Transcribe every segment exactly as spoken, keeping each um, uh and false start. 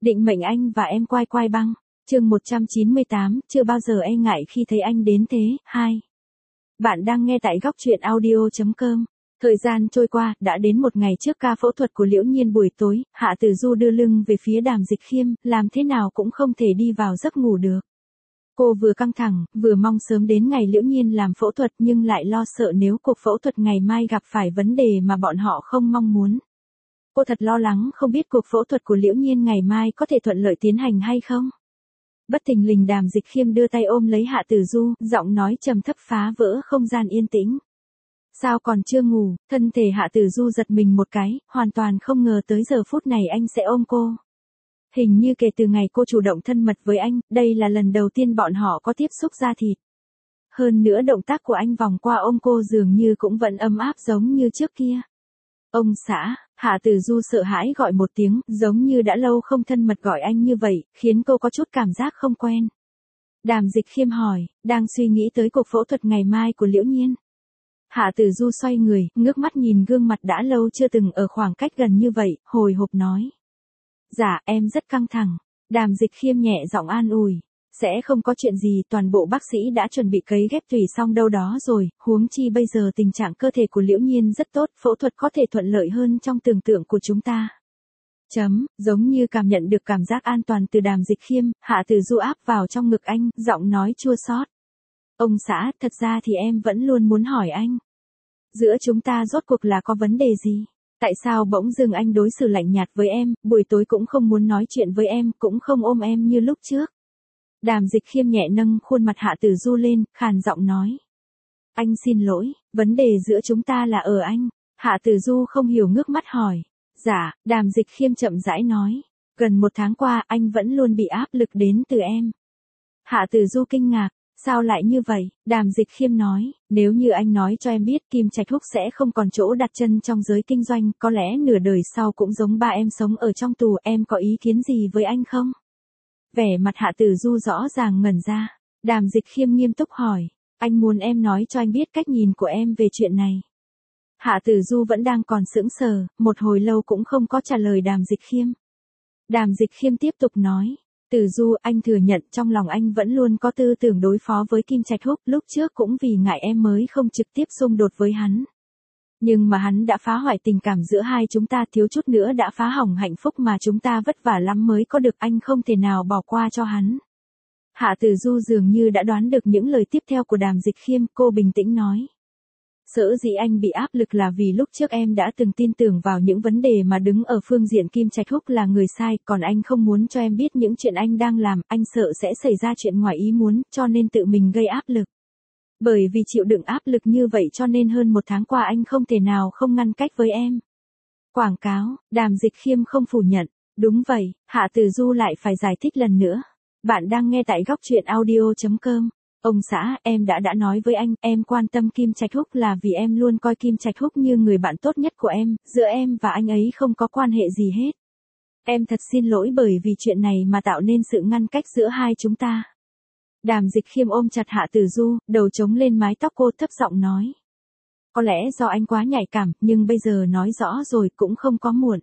Định mệnh anh và em quai quai băng. Chương một trăm chín mươi tám, chưa bao giờ e ngại khi thấy anh đến thế. Hai. Bạn đang nghe tại góc truyện audio chấm com. Thời gian trôi qua, đã đến một ngày trước ca phẫu thuật của Liễu Nhiên buổi tối, Hạ Tử Du đưa lưng về phía Đàm Dịch Khiêm, làm thế nào cũng không thể đi vào giấc ngủ được. Cô vừa căng thẳng, vừa mong sớm đến ngày Liễu Nhiên làm phẫu thuật nhưng lại lo sợ nếu cuộc phẫu thuật ngày mai gặp phải vấn đề mà bọn họ không mong muốn. Cô thật lo lắng không biết cuộc phẫu thuật của Liễu Nhiên ngày mai có thể thuận lợi tiến hành hay không. Bất thình lình Đàm Dịch Khiêm đưa tay ôm lấy Hạ Tử Du, giọng nói trầm thấp phá vỡ không gian yên tĩnh. Sao còn chưa ngủ? Thân thể Hạ Tử Du giật mình một cái, hoàn toàn không ngờ tới giờ phút này anh sẽ ôm cô. Hình như kể từ ngày cô chủ động thân mật với anh, đây là lần đầu tiên bọn họ có tiếp xúc da thịt. Hơn nữa động tác của anh vòng qua ôm cô dường như cũng vẫn ấm áp giống như trước kia. Ông xã, Hạ Tử Du sợ hãi gọi một tiếng, giống như đã lâu không thân mật gọi anh như vậy, khiến cô có chút cảm giác không quen. Đàm Dịch Khiêm hỏi, đang suy nghĩ tới cuộc phẫu thuật ngày mai của Liễu Nhiên. Hạ Tử Du xoay người, ngước mắt nhìn gương mặt đã lâu chưa từng ở khoảng cách gần như vậy, hồi hộp nói. Dạ, em rất căng thẳng. Đàm Dịch Khiêm nhẹ giọng an ủi. Sẽ không có chuyện gì, toàn bộ bác sĩ đã chuẩn bị cấy ghép tủy xong đâu đó rồi, huống chi bây giờ tình trạng cơ thể của Liễu Nhiên rất tốt, phẫu thuật có thể thuận lợi hơn trong tưởng tượng của chúng ta. Chấm, giống như cảm nhận được cảm giác an toàn từ Đàm Dịch Khiêm, Hạ Tử Du áp vào trong ngực anh, giọng nói chua xót. Ông xã, thật ra thì em vẫn luôn muốn hỏi anh. Giữa chúng ta rốt cuộc là có vấn đề gì? Tại sao bỗng dưng anh đối xử lạnh nhạt với em, buổi tối cũng không muốn nói chuyện với em, cũng không ôm em như lúc trước? Đàm Dịch Khiêm nhẹ nâng khuôn mặt Hạ Tử Du lên, khàn giọng nói. Anh xin lỗi, vấn đề giữa chúng ta là ở anh. Hạ Tử Du không hiểu ngước mắt hỏi. Dạ, Đàm Dịch Khiêm chậm rãi nói. Gần một tháng qua anh vẫn luôn bị áp lực đến từ em. Hạ Tử Du kinh ngạc. Sao lại như vậy? Đàm Dịch Khiêm nói, nếu như anh nói cho em biết Kim Trạch Húc sẽ không còn chỗ đặt chân trong giới kinh doanh, có lẽ nửa đời sau cũng giống ba em sống ở trong tù, em có ý kiến gì với anh không? Vẻ mặt Hạ Tử Du rõ ràng ngẩn ra. Đàm Dịch Khiêm nghiêm túc hỏi, anh muốn em nói cho anh biết cách nhìn của em về chuyện này. Hạ Tử Du vẫn đang còn sững sờ, một hồi lâu cũng không có trả lời Đàm Dịch Khiêm. Đàm Dịch Khiêm tiếp tục nói. Tử Du, anh thừa nhận trong lòng anh vẫn luôn có tư tưởng đối phó với Kim Trạch Húc, lúc trước cũng vì ngại em mới không trực tiếp xung đột với hắn. Nhưng mà hắn đã phá hoại tình cảm giữa hai chúng ta, thiếu chút nữa đã phá hỏng hạnh phúc mà chúng ta vất vả lắm mới có được, anh không thể nào bỏ qua cho hắn. Hạ Tử Du dường như đã đoán được những lời tiếp theo của Đàm Dịch Khiêm, cô bình tĩnh nói. Sở dĩ anh bị áp lực là vì lúc trước em đã từng tin tưởng vào những vấn đề mà đứng ở phương diện Kim Trạch Húc là người sai, còn anh không muốn cho em biết những chuyện anh đang làm, anh sợ sẽ xảy ra chuyện ngoài ý muốn, cho nên tự mình gây áp lực. Bởi vì chịu đựng áp lực như vậy cho nên hơn một tháng qua anh không thể nào không ngăn cách với em. Quảng cáo, Đàm Dịch Khiêm không phủ nhận. Đúng vậy, Hạ Tử Du lại phải giải thích lần nữa. Bạn đang nghe tại góc truyện audio chấm com. Ông xã, em đã đã nói với anh, em quan tâm Kim Trạch Húc là vì em luôn coi Kim Trạch Húc như người bạn tốt nhất của em, giữa em và anh ấy không có quan hệ gì hết. Em thật xin lỗi bởi vì chuyện này mà tạo nên sự ngăn cách giữa hai chúng ta. Đàm Dịch Khiêm ôm chặt Hạ Tử Du, đầu chống lên mái tóc cô, thấp giọng nói. Có lẽ do anh quá nhạy cảm, nhưng bây giờ nói rõ rồi cũng không có muộn.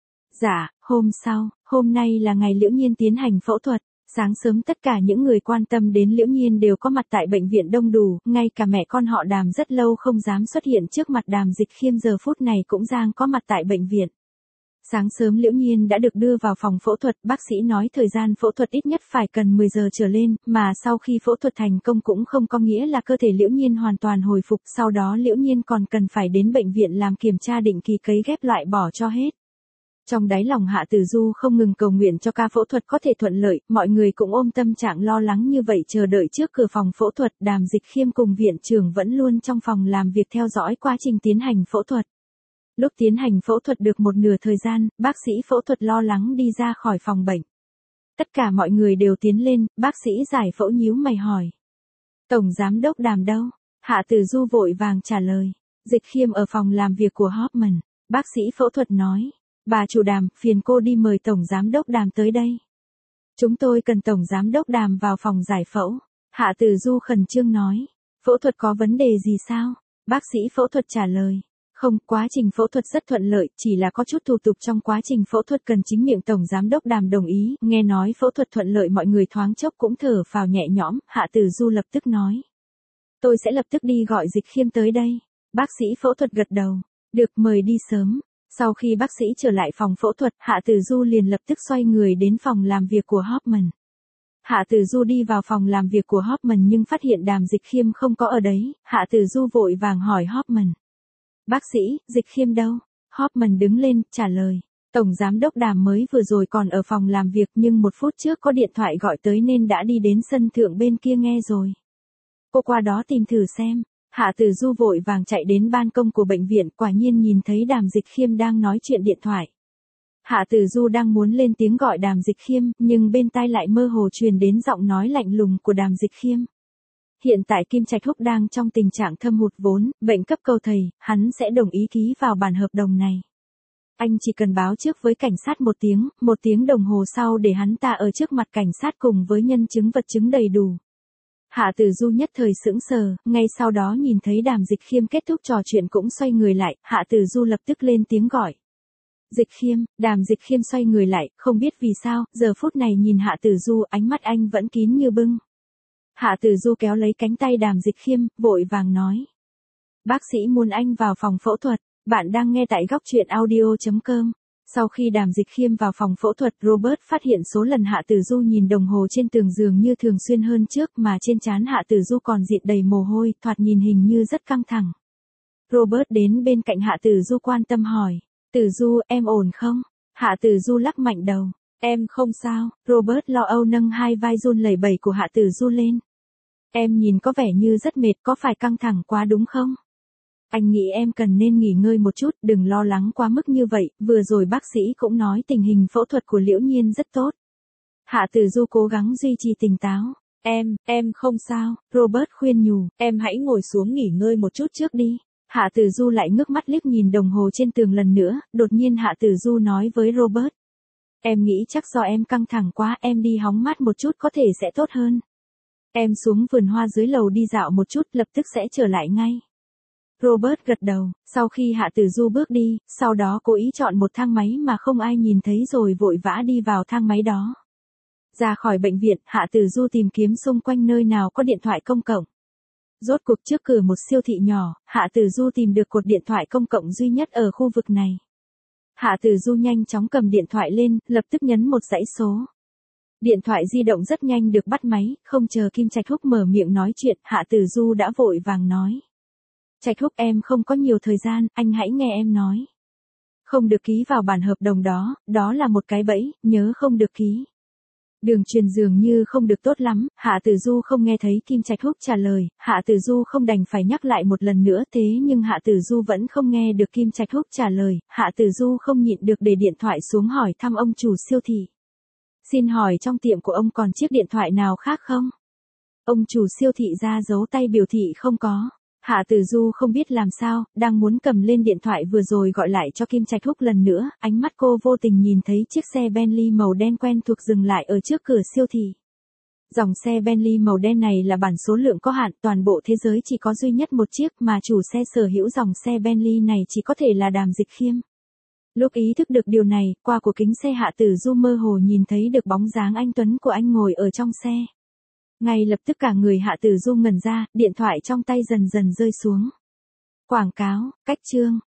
Dạ, hôm sau, hôm nay là ngày Liễu Nhiên tiến hành phẫu thuật. Sáng sớm tất cả những người quan tâm đến Liễu Nhiên đều có mặt tại bệnh viện đông đủ, ngay cả mẹ con họ Đàm rất lâu không dám xuất hiện trước mặt Đàm Dịch Khiêm giờ phút này cũng giang có mặt tại bệnh viện. Sáng sớm Liễu Nhiên đã được đưa vào phòng phẫu thuật, bác sĩ nói thời gian phẫu thuật ít nhất phải cần mười giờ trở lên, mà sau khi phẫu thuật thành công cũng không có nghĩa là cơ thể Liễu Nhiên hoàn toàn hồi phục, sau đó Liễu Nhiên còn cần phải đến bệnh viện làm kiểm tra định kỳ cấy ghép loại bỏ cho hết. Trong đáy lòng Hạ Tử Du không ngừng cầu nguyện cho ca phẫu thuật có thể thuận lợi, mọi người cũng ôm tâm trạng lo lắng như vậy chờ đợi trước cửa phòng phẫu thuật. Đàm Dịch Khiêm cùng viện trưởng vẫn luôn trong phòng làm việc theo dõi quá trình tiến hành phẫu thuật. Lúc tiến hành phẫu thuật được một nửa thời gian, bác sĩ phẫu thuật lo lắng đi ra khỏi phòng bệnh. Tất cả mọi người đều tiến lên, bác sĩ giải phẫu nhíu mày hỏi. Tổng giám đốc Đàm đâu? Hạ Tử Du vội vàng trả lời. Dịch Khiêm ở phòng làm việc của Hoffman. Bác sĩ phẫu thuật nói. Bà chủ Đàm, phiền cô đi mời Tổng Giám đốc Đàm tới đây. Chúng tôi cần Tổng Giám đốc Đàm vào phòng giải phẫu. Hạ Tử Du khẩn trương nói. Phẫu thuật có vấn đề gì sao? Bác sĩ phẫu thuật trả lời. Không, quá trình phẫu thuật rất thuận lợi, chỉ là có chút thủ tục trong quá trình phẫu thuật cần chính miệng Tổng Giám đốc Đàm đồng ý, nghe nói phẫu thuật thuận lợi mọi người thoáng chốc cũng thở phào nhẹ nhõm, Hạ Tử Du lập tức nói. Tôi sẽ lập tức đi gọi Dịch Khiêm tới đây. Bác sĩ phẫu thuật gật đầu. Được, mời đi sớm. Sau khi bác sĩ trở lại phòng phẫu thuật, Hạ Tử Du liền lập tức xoay người đến phòng làm việc của Hoffman. Hạ Tử Du đi vào phòng làm việc của Hoffman nhưng phát hiện Đàm Dịch Khiêm không có ở đấy, Hạ Tử Du vội vàng hỏi Hoffman. Bác sĩ, Dịch Khiêm đâu? Hoffman đứng lên, trả lời. Tổng Giám đốc Đàm mới vừa rồi còn ở phòng làm việc nhưng một phút trước có điện thoại gọi tới nên đã đi đến sân thượng bên kia nghe rồi. Cô qua đó tìm thử xem. Hạ Tử Du vội vàng chạy đến ban công của bệnh viện, quả nhiên nhìn thấy Đàm Dịch Khiêm đang nói chuyện điện thoại. Hạ Tử Du đang muốn lên tiếng gọi Đàm Dịch Khiêm, nhưng bên tai lại mơ hồ truyền đến giọng nói lạnh lùng của Đàm Dịch Khiêm. Hiện tại Kim Trạch Húc đang trong tình trạng thâm hụt vốn, bệnh cấp cầu thầy, hắn sẽ đồng ý ký vào bản hợp đồng này. Anh chỉ cần báo trước với cảnh sát một tiếng, một tiếng đồng hồ sau để hắn ta ở trước mặt cảnh sát cùng với nhân chứng vật chứng đầy đủ. Hạ Tử Du nhất thời sững sờ, ngay sau đó nhìn thấy Đàm Dịch Khiêm kết thúc trò chuyện cũng xoay người lại, Hạ Tử Du lập tức lên tiếng gọi. Dịch Khiêm, Đàm Dịch Khiêm xoay người lại, không biết vì sao, giờ phút này nhìn Hạ Tử Du ánh mắt anh vẫn kín như bưng. Hạ Tử Du kéo lấy cánh tay Đàm Dịch Khiêm, vội vàng nói. Bác sĩ muốn anh vào phòng phẫu thuật, bạn đang nghe tại góc truyện audio chấm com. Sau khi Đàm Dịch Khiêm vào phòng phẫu thuật, Robert phát hiện số lần Hạ Tử Du nhìn đồng hồ trên tường giường như thường xuyên hơn trước mà trên trán Hạ Tử Du còn dịn đầy mồ hôi, thoạt nhìn hình như rất căng thẳng. Robert đến bên cạnh Hạ Tử Du quan tâm hỏi. Tử Du, em ổn không? Hạ Tử Du lắc mạnh đầu. Em không sao, Robert lo âu nâng hai vai run lẩy bẩy của Hạ Tử Du lên. Em nhìn có vẻ như rất mệt, có phải căng thẳng quá đúng không? Anh nghĩ em cần nên nghỉ ngơi một chút, đừng lo lắng quá mức như vậy, vừa rồi bác sĩ cũng nói tình hình phẫu thuật của Liễu Nhiên rất tốt. Hạ Tử Du cố gắng duy trì tỉnh táo. Em, em không sao, Robert khuyên nhủ, em hãy ngồi xuống nghỉ ngơi một chút trước đi. Hạ Tử Du lại ngước mắt liếc nhìn đồng hồ trên tường lần nữa, đột nhiên Hạ Tử Du nói với Robert. Em nghĩ chắc do em căng thẳng quá, em đi hóng mát một chút có thể sẽ tốt hơn. Em xuống vườn hoa dưới lầu đi dạo một chút, lập tức sẽ trở lại ngay. Robert gật đầu, sau khi Hạ Tử Du bước đi, sau đó cố ý chọn một thang máy mà không ai nhìn thấy rồi vội vã đi vào thang máy đó. Ra khỏi bệnh viện, Hạ Tử Du tìm kiếm xung quanh nơi nào có điện thoại công cộng. Rốt cuộc trước cửa một siêu thị nhỏ, Hạ Tử Du tìm được cột điện thoại công cộng duy nhất ở khu vực này. Hạ Tử Du nhanh chóng cầm điện thoại lên, lập tức nhấn một dãy số. Điện thoại di động rất nhanh được bắt máy, không chờ Kim Trạch Húc mở miệng nói chuyện, Hạ Tử Du đã vội vàng nói. Trạch Húc, em không có nhiều thời gian, anh hãy nghe em nói. Không được ký vào bản hợp đồng đó, đó là một cái bẫy, nhớ không được ký. Đường truyền dường như không được tốt lắm, Hạ Tử Du không nghe thấy Kim Trạch Húc trả lời, Hạ Tử Du không đành phải nhắc lại một lần nữa, thế nhưng Hạ Tử Du vẫn không nghe được Kim Trạch Húc trả lời, Hạ Tử Du không nhịn được để điện thoại xuống hỏi thăm ông chủ siêu thị. Xin hỏi trong tiệm của ông còn chiếc điện thoại nào khác không? Ông chủ siêu thị ra dấu tay biểu thị không có. Hạ Tử Du không biết làm sao, đang muốn cầm lên điện thoại vừa rồi gọi lại cho Kim Trạch Húc lần nữa, ánh mắt cô vô tình nhìn thấy chiếc xe Bentley màu đen quen thuộc dừng lại ở trước cửa siêu thị. Dòng xe Bentley màu đen này là bản số lượng có hạn, toàn bộ thế giới chỉ có duy nhất một chiếc mà chủ xe sở hữu dòng xe Bentley này chỉ có thể là Đàm Dịch Khiêm. Lúc ý thức được điều này, qua của kính xe Hạ Tử Du mơ hồ nhìn thấy được bóng dáng anh tuấn của anh ngồi ở trong xe. Ngay lập tức cả người Hạ Tử Du ngẩn ra, điện thoại trong tay dần dần rơi xuống. Quảng cáo, cách chương.